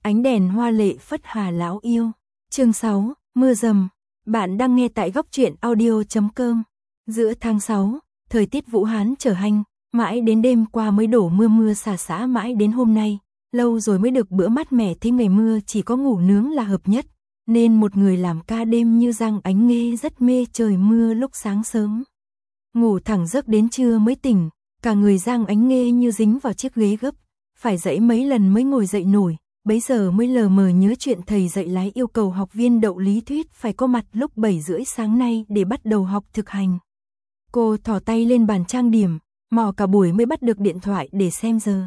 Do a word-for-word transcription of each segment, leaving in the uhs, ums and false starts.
Ánh đèn hoa lệ phất hà lão yêu. Chương sáu, mưa rầm. Bạn đang nghe tại góc truyện audio chấm com. Giữa tháng sáu, thời tiết Vũ Hán trở hanh, mãi đến đêm qua mới đổ mưa mưa xả xả mãi đến hôm nay, lâu rồi mới được bữa mát mẻ thế ngày mưa chỉ có ngủ nướng là hợp nhất, nên một người làm ca đêm như Giang Ánh Nghê rất mê trời mưa lúc sáng sớm. Ngủ thẳng giấc đến trưa mới tỉnh, cả người Giang Ánh Nghê như dính vào chiếc ghế gấp, phải dậy mấy lần mới ngồi dậy nổi. Bấy giờ mới lờ mờ nhớ chuyện thầy dạy lái yêu cầu học viên đậu lý thuyết phải có mặt lúc bảy rưỡi sáng nay để bắt đầu học thực hành. Cô thò tay lên bàn trang điểm, mò cả buổi mới bắt được điện thoại để xem giờ.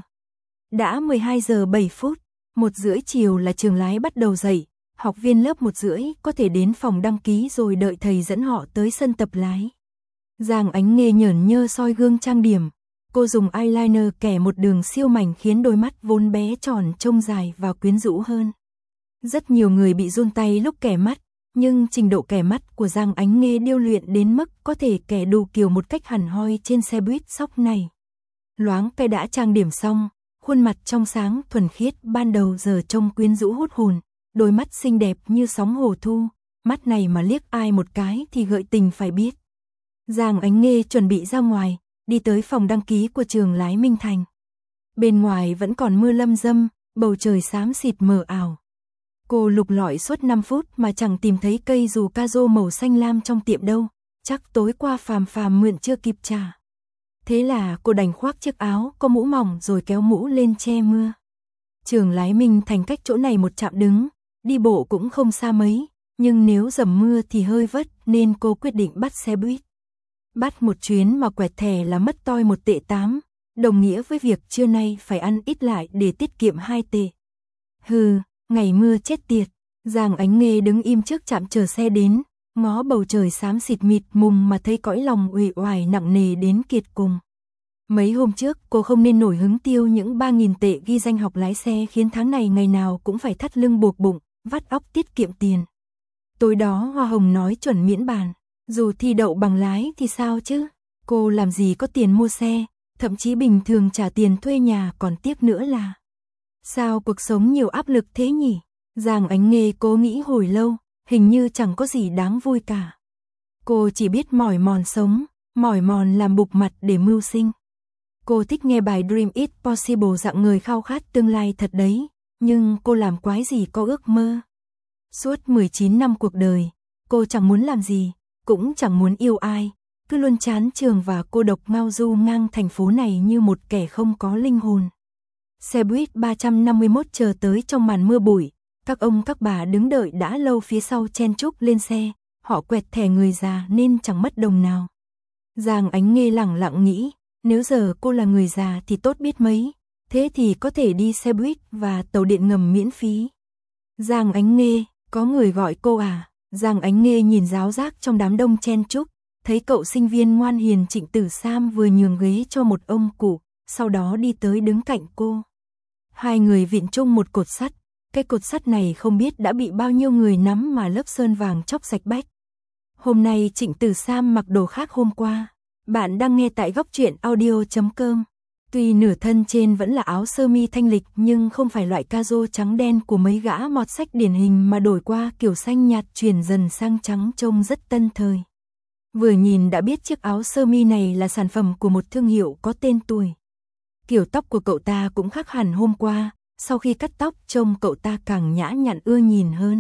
Đã mười hai giờ bảy phút, một rưỡi chiều là trường lái bắt đầu dạy, học viên lớp một rưỡi có thể đến phòng đăng ký rồi đợi thầy dẫn họ tới sân tập lái. Giang Ánh Nghê nhởn nhơ soi gương trang điểm. Cô dùng eyeliner kẻ một đường siêu mảnh khiến đôi mắt vốn bé tròn trông dài và quyến rũ hơn. Rất nhiều người bị run tay lúc kẻ mắt, nhưng trình độ kẻ mắt của Giang Ánh Nghê điêu luyện đến mức có thể kẻ đủ kiểu một cách hẳn hoi trên xe buýt sóc này. Loáng cái đã trang điểm xong, khuôn mặt trong sáng thuần khiết ban đầu giờ trông quyến rũ hút hồn, đôi mắt xinh đẹp như sóng hồ thu, mắt này mà liếc ai một cái thì gợi tình phải biết. Giang Ánh Nghê chuẩn bị ra ngoài, đi tới phòng đăng ký của trường lái Minh Thành. Bên ngoài vẫn còn mưa lâm dâm, bầu trời xám xịt mờ ảo. Cô lục lọi suốt năm phút mà chẳng tìm thấy cây dù ca rô màu xanh lam trong tiệm đâu, chắc tối qua Phàm Phàm mượn chưa kịp trả. Thế là cô đành khoác chiếc áo có mũ mỏng rồi kéo mũ lên che mưa. Trường lái Minh Thành cách chỗ này một trạm đứng, đi bộ cũng không xa mấy, nhưng nếu dầm mưa thì hơi vất nên cô quyết định bắt xe buýt. Bắt một chuyến mà quẹt thẻ là mất toi một tệ tám, đồng nghĩa với việc trưa nay phải ăn ít lại để tiết kiệm hai tệ. Hừ, ngày mưa chết tiệt. Giang Ánh Nghê đứng im trước trạm chờ xe đến, ngó bầu trời xám xịt mịt mùng mà thấy cõi lòng uể oải nặng nề đến kiệt cùng. Mấy hôm trước cô không nên nổi hứng tiêu những ba nghìn tệ ghi danh học lái xe khiến tháng này ngày nào cũng phải thắt lưng buộc bụng, vắt óc tiết kiệm tiền. Tối đó Hoa Hồng nói chuẩn miễn bàn. Dù thi đậu bằng lái thì sao chứ, cô làm gì có tiền mua xe, thậm chí bình thường trả tiền thuê nhà còn tiếc nữa là. Sao cuộc sống nhiều áp lực thế nhỉ? Giang Ánh Nghê cố nghĩ hồi lâu, hình như chẳng có gì đáng vui cả. Cô chỉ biết mỏi mòn sống, mỏi mòn làm bục mặt để mưu sinh. Cô thích nghe bài Dream It Possible dạng người khao khát tương lai thật đấy, nhưng cô làm quái gì có ước mơ. Suốt mười chín năm cuộc đời, cô chẳng muốn làm gì, cũng chẳng muốn yêu ai, cứ luôn chán trường và cô độc ngao du ngang thành phố này như một kẻ không có linh hồn. Xe buýt ba trăm năm mươi mốt chờ tới trong màn mưa bụi, các ông các bà đứng đợi đã lâu phía sau chen chúc lên xe, họ quẹt thẻ người già nên chẳng mất đồng nào. Giang Ánh Nghê lẳng lặng nghĩ, nếu giờ cô là người già thì tốt biết mấy, thế thì có thể đi xe buýt và tàu điện ngầm miễn phí. Giang Ánh Nghê, có người gọi cô à? Giang Ánh Nghê nhìn ráo rác trong đám đông chen chúc, thấy cậu sinh viên ngoan hiền Trịnh Tử Sam vừa nhường ghế cho một ông cụ, sau đó đi tới đứng cạnh cô. Hai người vịn chung một cột sắt, cái cột sắt này không biết đã bị bao nhiêu người nắm mà lớp sơn vàng chóc sạch bách. Hôm nay Trịnh Tử Sam mặc đồ khác hôm qua. Bạn đang nghe tại góc truyện audio chấm com. Tuy nửa thân trên vẫn là áo sơ mi thanh lịch nhưng không phải loại caro trắng đen của mấy gã mọt sách điển hình mà đổi qua kiểu xanh nhạt chuyển dần sang trắng trông rất tân thời. Vừa nhìn đã biết chiếc áo sơ mi này là sản phẩm của một thương hiệu có tên tuổi. Kiểu tóc của cậu ta cũng khác hẳn hôm qua, sau khi cắt tóc trông cậu ta càng nhã nhặn ưa nhìn hơn.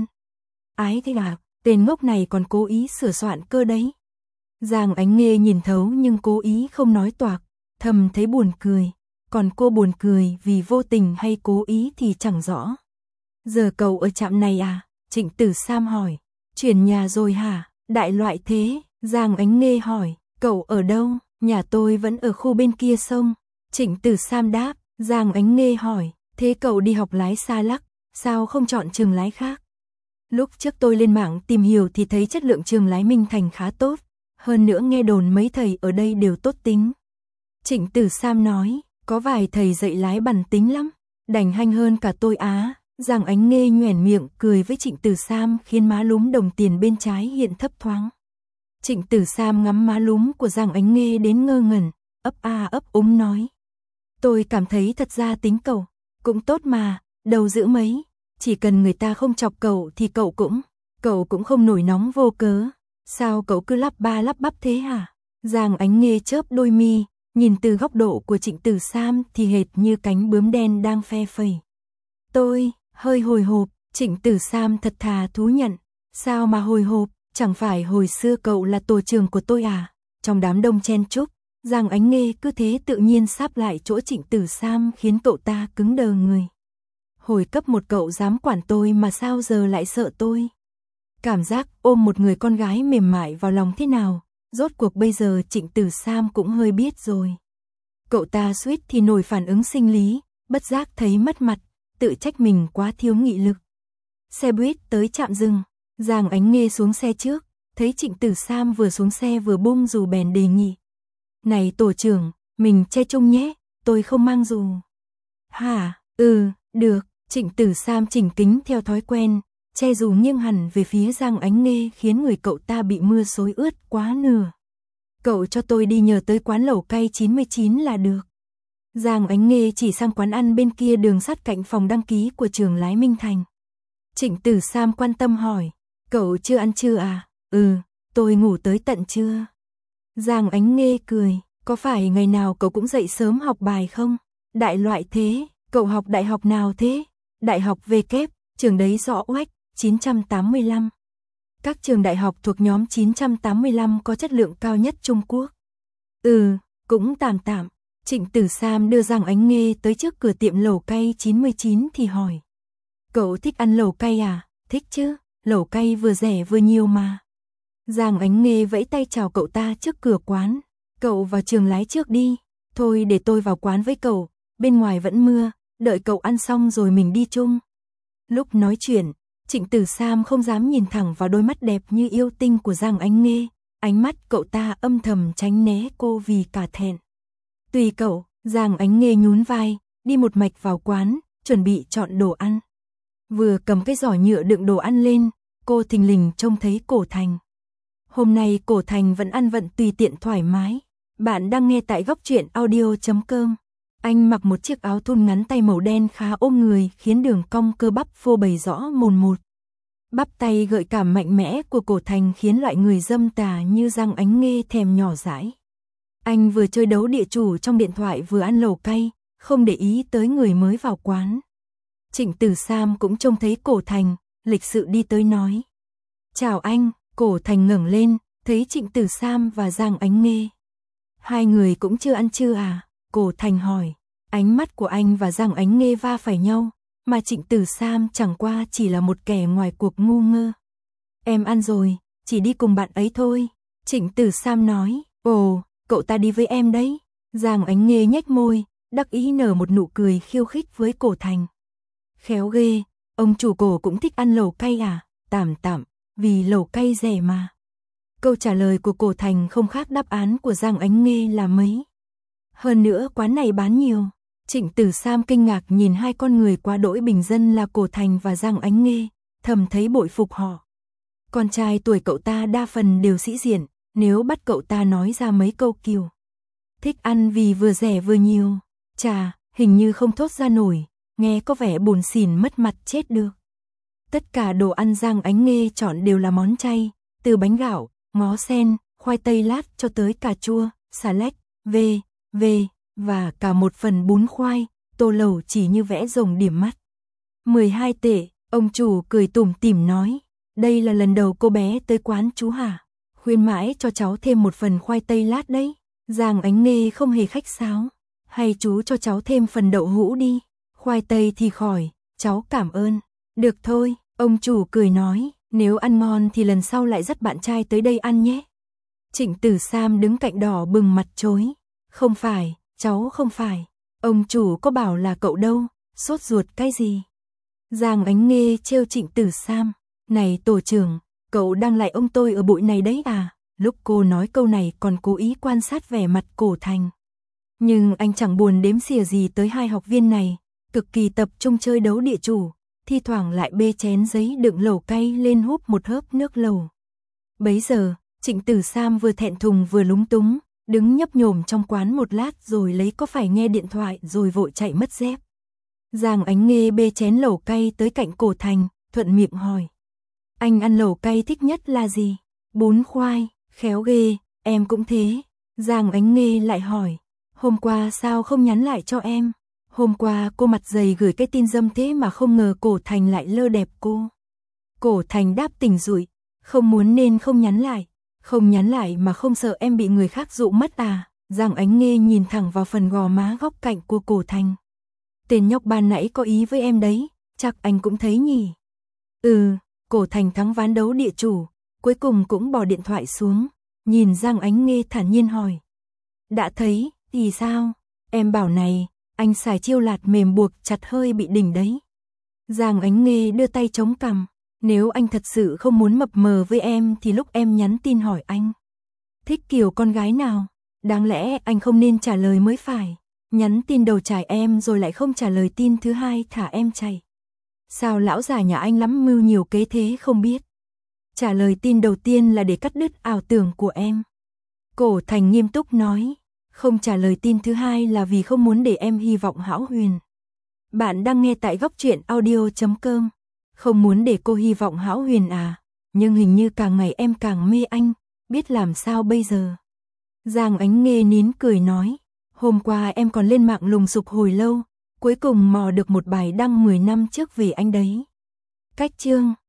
Ái thế à, tên ngốc này còn cố ý sửa soạn cơ đấy. Giang Ánh Nghê nhìn thấu nhưng cố ý không nói toạc, thầm thấy buồn cười, còn cô buồn cười vì vô tình hay cố ý thì chẳng rõ. Giờ cậu ở trạm này à? Trịnh Tử Sam hỏi. Chuyển nhà rồi hả? Đại loại thế. Giang Ánh Nghê hỏi. Cậu ở đâu? Nhà tôi vẫn ở khu bên kia sông. Trịnh Tử Sam đáp. Giang Ánh Nghê hỏi. Thế cậu đi học lái xa lắc, sao không chọn trường lái khác? Lúc trước tôi lên mạng tìm hiểu thì thấy chất lượng trường lái Minh Thành khá tốt, hơn nữa nghe đồn mấy thầy ở đây đều tốt tính. Trịnh Tử Sam nói, có vài thầy dạy lái bằn tính lắm, đành hanh hơn cả tôi á. Giang Ánh Nghê nhoẻn miệng cười với Trịnh Tử Sam khiến má lúm đồng tiền bên trái hiện thấp thoáng. Trịnh Tử Sam ngắm má lúm của Giang Ánh Nghê đến ngơ ngẩn, ấp a ấp úng nói. Tôi cảm thấy thật ra tính cậu cũng tốt mà, đầu giữ mấy. chỉ cần người ta không chọc cậu thì cậu cũng, cậu cũng không nổi nóng vô cớ. Sao cậu cứ lắp ba lắp bắp thế hả? Giang Ánh Nghê chớp đôi mi, nhìn từ góc độ của Trịnh Tử Sam thì hệt như cánh bướm đen đang phe phẩy. Tôi, hơi hồi hộp, Trịnh Tử Sam thật thà thú nhận. Sao mà hồi hộp, chẳng phải hồi xưa cậu là tổ trưởng của tôi à? Trong đám đông chen chúc, Giang Ánh Nghê cứ thế tự nhiên sáp lại chỗ Trịnh Tử Sam khiến cậu ta cứng đờ người. Hồi cấp một cậu dám quản tôi mà sao giờ lại sợ tôi? Cảm giác ôm một người con gái mềm mại vào lòng thế nào, rốt cuộc bây giờ Trịnh Tử Sam cũng hơi biết rồi. Cậu ta suýt thì nổi phản ứng sinh lý, bất giác thấy mất mặt, tự trách mình quá thiếu nghị lực. Xe buýt tới trạm dừng, Giang Ánh Nghê xuống xe trước, thấy Trịnh Tử Sam vừa xuống xe vừa bung dù bèn đề nghị. Này tổ trưởng, mình che chung nhé, tôi không mang dù. Hả, ừ, được, Trịnh Tử Sam chỉnh kính theo thói quen, che dù nghiêng hẳn về phía Giang Ánh Nghê khiến người cậu ta bị mưa xối ướt quá nửa. Cậu cho tôi đi nhờ tới quán lẩu cay chín mươi chín là được. Giang Ánh Nghê chỉ sang quán ăn bên kia đường sát cạnh phòng đăng ký của trường Lái Minh Thành. Trịnh Tử Sam quan tâm hỏi, cậu chưa ăn trưa à? Ừ, tôi ngủ tới tận trưa. Giang Ánh Nghê cười, có phải ngày nào cậu cũng dậy sớm học bài không? Đại loại thế, cậu học đại học nào thế? Đại học V kép, trường đấy rõ oách, chín trăm tám mươi lăm. Các trường đại học thuộc nhóm chín trăm tám mươi lăm có chất lượng cao nhất Trung Quốc. Ừ, cũng tạm tạm. Trịnh Tử Sam đưa Giang Ánh Nghê tới trước cửa tiệm lẩu cay chín mươi chín thì hỏi. Cậu thích ăn lẩu cay à? Thích chứ, lẩu cay vừa rẻ vừa nhiều mà. Giang Ánh Nghê vẫy tay chào cậu ta trước cửa quán. Cậu vào trường lái trước đi. Thôi để tôi vào quán với cậu, bên ngoài vẫn mưa, đợi cậu ăn xong rồi mình đi chung. Lúc nói chuyện, Trịnh Tử Sam không dám nhìn thẳng vào đôi mắt đẹp như yêu tinh của Giang Ánh Nghê, ánh mắt cậu ta âm thầm tránh né cô vì cả thẹn. Tùy cậu, Giang Ánh Nghê nhún vai, đi một mạch vào quán, chuẩn bị chọn đồ ăn. Vừa cầm cái giỏ nhựa đựng đồ ăn lên, cô thình lình trông thấy Cổ Thành. Hôm nay Cổ Thành vẫn ăn vận tùy tiện thoải mái. Bạn đang nghe tại góc truyện audio chấm com. Anh mặc một chiếc áo thun ngắn tay màu đen khá ôm người khiến đường cong cơ bắp phô bày rõ mồn một. Bắp tay gợi cảm mạnh mẽ của Cổ Thành khiến loại người dâm tà như Giang Ánh Nghê thèm nhỏ dãi. Anh vừa chơi đấu địa chủ trong điện thoại vừa ăn lẩu cay, không để ý tới người mới vào quán. Trịnh Tử Sam cũng trông thấy Cổ Thành, lịch sự đi tới nói. Chào anh, Cổ Thành ngẩng lên, thấy Trịnh Tử Sam và Giang Ánh Nghê. Hai người cũng chưa ăn trưa à? Cổ Thành hỏi. Ánh mắt của anh và Giang Ánh Nghê va phải nhau, mà Trịnh Tử Sam chẳng qua chỉ là một kẻ ngoài cuộc ngu ngơ. Em ăn rồi, chỉ đi cùng bạn ấy thôi. Trịnh Tử Sam nói. Ồ, cậu ta đi với em đấy. Giang Ánh Nghê nhếch môi, đắc ý nở một nụ cười khiêu khích với Cổ Thành. Khéo ghê, ông chủ Cổ cũng thích ăn lẩu cay à? Tạm tạm, vì lẩu cay rẻ mà. Câu trả lời của Cổ Thành không khác đáp án của Giang Ánh Nghê là mấy. Hơn nữa quán này bán nhiều. Trịnh Tử Sam kinh ngạc nhìn hai con người quá đỗi bình dân là Cổ Thành và Giang Ánh Nghê, thầm thấy bội phục họ. Con trai tuổi cậu ta đa phần đều sĩ diện, nếu bắt cậu ta nói ra mấy câu kiểu thích ăn vì vừa rẻ vừa nhiều, chà, hình như không thốt ra nổi, nghe có vẻ buồn xỉn mất mặt chết được. Tất cả đồ ăn Giang Ánh Nghê chọn đều là món chay, từ bánh gạo, ngó sen, khoai tây lát cho tới cà chua, xà lách, vê, vê, và cả một phần bún khoai, tô lẩu chỉ như vẽ rồng điểm mắt. mười hai tệ, ông chủ cười tủm tỉm nói, đây là lần đầu cô bé tới quán chú hả? Khuyên mãi cho cháu thêm một phần khoai tây lát đấy. Giang Ánh Nghê không hề khách sáo, hay chú cho cháu thêm phần đậu hũ đi, khoai tây thì khỏi, cháu cảm ơn. Được thôi, ông chủ cười nói, nếu ăn ngon thì lần sau lại dắt bạn trai tới đây ăn nhé. Trịnh Tử Sam đứng cạnh đỏ bừng mặt chối, không phải, cháu không phải, ông chủ có bảo là cậu đâu, sốt ruột cái gì. Giang Ánh Nghê trêu Trịnh Tử Sam, này tổ trưởng, cậu đang lại ông tôi ở bụi này đấy à? Lúc cô nói câu này còn cố ý quan sát vẻ mặt Cổ Thành. Nhưng anh chẳng buồn đếm xỉa gì tới hai học viên này, cực kỳ tập trung chơi đấu địa chủ, thi thoảng lại bê chén giấy đựng lẩu cay lên húp một hớp nước lẩu. Bấy giờ, Trịnh Tử Sam vừa thẹn thùng vừa lúng túng, đứng nhấp nhổm trong quán một lát rồi lấy có phải nghe điện thoại rồi vội chạy mất dép. Giang Ánh Nghê bê chén lẩu cay tới cạnh Cổ Thành, thuận miệng hỏi. Anh ăn lẩu cay thích nhất là gì? Bún khoai, khéo ghê, em cũng thế. Giang Ánh Nghê lại hỏi. Hôm qua sao không nhắn lại cho em? Hôm qua cô mặt dày gửi cái tin dâm thế mà không ngờ Cổ Thành lại lơ đẹp cô. Cổ Thành đáp tỉnh rụi. Không muốn nên không nhắn lại. Không nhắn lại mà không sợ em bị người khác dụ mất à? Giang Ánh Nghê nhìn thẳng vào phần gò má góc cạnh của Cổ Thành. Tên nhóc ban nãy có ý với em đấy, chắc anh cũng thấy nhỉ. Ừ, Cổ Thành thắng ván đấu địa chủ, cuối cùng cũng bỏ điện thoại xuống, nhìn Giang Ánh Nghê thản nhiên hỏi. Đã thấy, thì sao? Em bảo này, anh xài chiêu lạt mềm buộc chặt hơi bị đỉnh đấy. Giang Ánh Nghê đưa tay chống cằm, nếu anh thật sự không muốn mập mờ với em thì lúc em nhắn tin hỏi anh. Thích kiểu con gái nào? Đáng lẽ anh không nên trả lời mới phải. Nhắn tin đầu trải em rồi lại không trả lời tin thứ hai thả em chạy. Sao lão già nhà anh lắm mưu nhiều kế thế không biết. Trả lời tin đầu tiên là để cắt đứt ảo tưởng của em. Cổ Thành nghiêm túc nói. Không trả lời tin thứ hai là vì không muốn để em hy vọng hão huyền. Bạn đang nghe tại góc truyện audio chấm com. Không muốn để cô hy vọng hão huyền à. Nhưng hình như càng ngày em càng mê anh. Biết làm sao bây giờ. Giang Ánh Nghê nín cười nói. Hôm qua em còn lên mạng lùng sục hồi lâu, cuối cùng mò được một bài đăng mười năm trước về anh đấy. Cách chương